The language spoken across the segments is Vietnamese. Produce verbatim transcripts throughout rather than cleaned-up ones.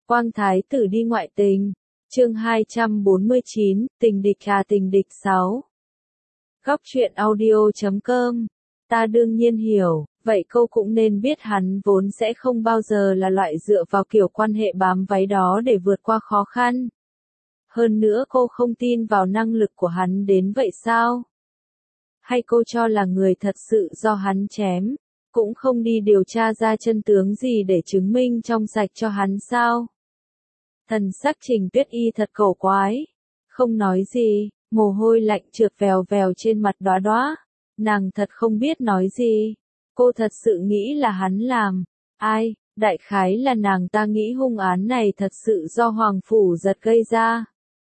Quang Thái tử đi ngoại tình. Chương hai trăm bốn mươi chín, tình địch à tình địch sáu. Góc truyện audio chấm com. Ta đương nhiên hiểu, vậy cô cũng nên biết hắn vốn sẽ không bao giờ là loại dựa vào kiểu quan hệ bám váy đó để vượt qua khó khăn. Hơn nữa cô không tin vào năng lực của hắn đến vậy sao? Hay cô cho là người thật sự do hắn chém, cũng không đi điều tra ra chân tướng gì để chứng minh trong sạch cho hắn sao? Thần sắc Trình Tuyết Y thật cổ quái, không nói gì, mồ hôi lạnh trượt vèo vèo trên mặt Đóa Đóa. Nàng thật không biết nói gì. Cô thật sự nghĩ là hắn làm. Ai, đại khái là nàng ta nghĩ hung án này thật sự do Hoàng Phủ Giật gây ra.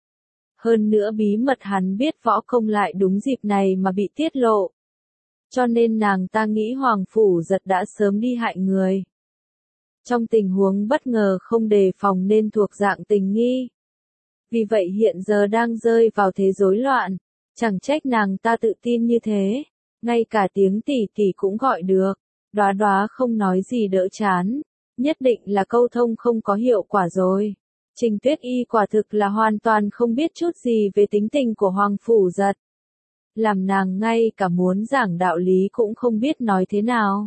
Hơn nữa bí mật hắn biết võ công lại đúng dịp này mà bị tiết lộ. Cho nên nàng ta nghĩ Hoàng Phủ Giật đã sớm đi hại người. Trong tình huống bất ngờ không đề phòng nên thuộc dạng tình nghi. Vì vậy hiện giờ đang rơi vào thế rối loạn. Chẳng trách nàng ta tự tin như thế. Ngay cả tiếng tỷ tỷ cũng gọi được. Đóa Đóa không nói gì đỡ chán. Nhất định là câu thông không có hiệu quả rồi. Trình Tuyết Y quả thực là hoàn toàn không biết chút gì về tính tình của Hoàng Phủ Giật. Làm nàng ngay cả muốn giảng đạo lý cũng không biết nói thế nào.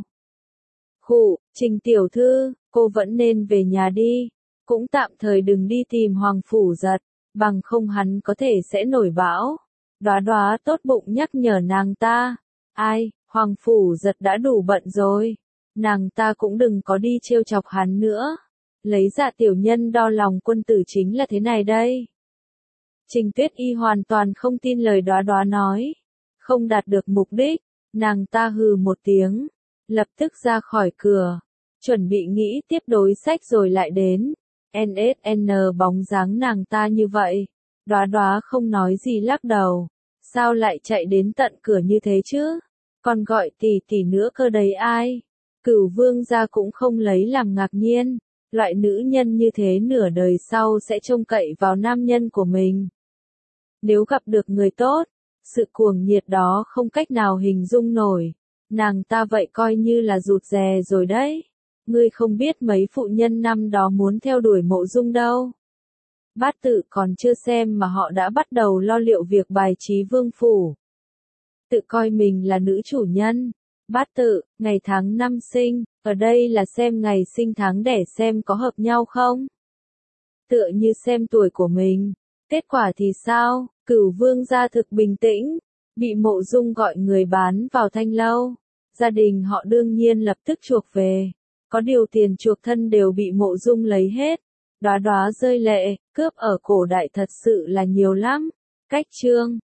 Khụ, Trình tiểu thư, cô vẫn nên về nhà đi. Cũng tạm thời đừng đi tìm Hoàng Phủ Giật, bằng không hắn có thể sẽ nổi bão. Đóa Đóa tốt bụng nhắc nhở nàng ta. Ai, Hoàng Phủ Giật đã đủ bận rồi. Nàng ta cũng đừng có đi trêu chọc hắn nữa. Lấy dạ tiểu nhân đo lòng quân tử chính là thế này đây. Trình Tuyết Y hoàn toàn không tin lời Đóa Đóa nói. Không đạt được mục đích, nàng ta hừ một tiếng. Lập tức ra khỏi cửa. Chuẩn bị nghĩ tiếp đối sách rồi lại đến. en ét en bóng dáng nàng ta như vậy. Đóa Đóa không nói gì lắc đầu. Sao lại chạy đến tận cửa như thế chứ? Còn gọi tỷ tỷ nữa cơ đấy ai? Cửu vương gia cũng không lấy làm ngạc nhiên. Loại nữ nhân như thế nửa đời sau sẽ trông cậy vào nam nhân của mình. Nếu gặp được người tốt, sự cuồng nhiệt đó không cách nào hình dung nổi. Nàng ta vậy coi như là rụt rè rồi đấy. Ngươi không biết mấy phụ nhân năm đó muốn theo đuổi Mộ Dung đâu. Bát Tự còn chưa xem mà họ đã bắt đầu lo liệu việc bài trí vương phủ. Tự coi mình là nữ chủ nhân. Bát Tự, ngày tháng năm sinh, ở đây là xem ngày sinh tháng đẻ xem có hợp nhau không? Tựa như xem tuổi của mình. Kết quả thì sao? Cửu vương gia thực bình tĩnh, bị Mộ Dung gọi người bán vào Thanh lâu. Gia đình họ đương nhiên lập tức chuộc về. Có điều tiền chuộc thân đều bị Mộ Dung lấy hết. Đóa Đóa rơi lệ, cướp ở cổ đại thật sự là nhiều lắm. Cách chương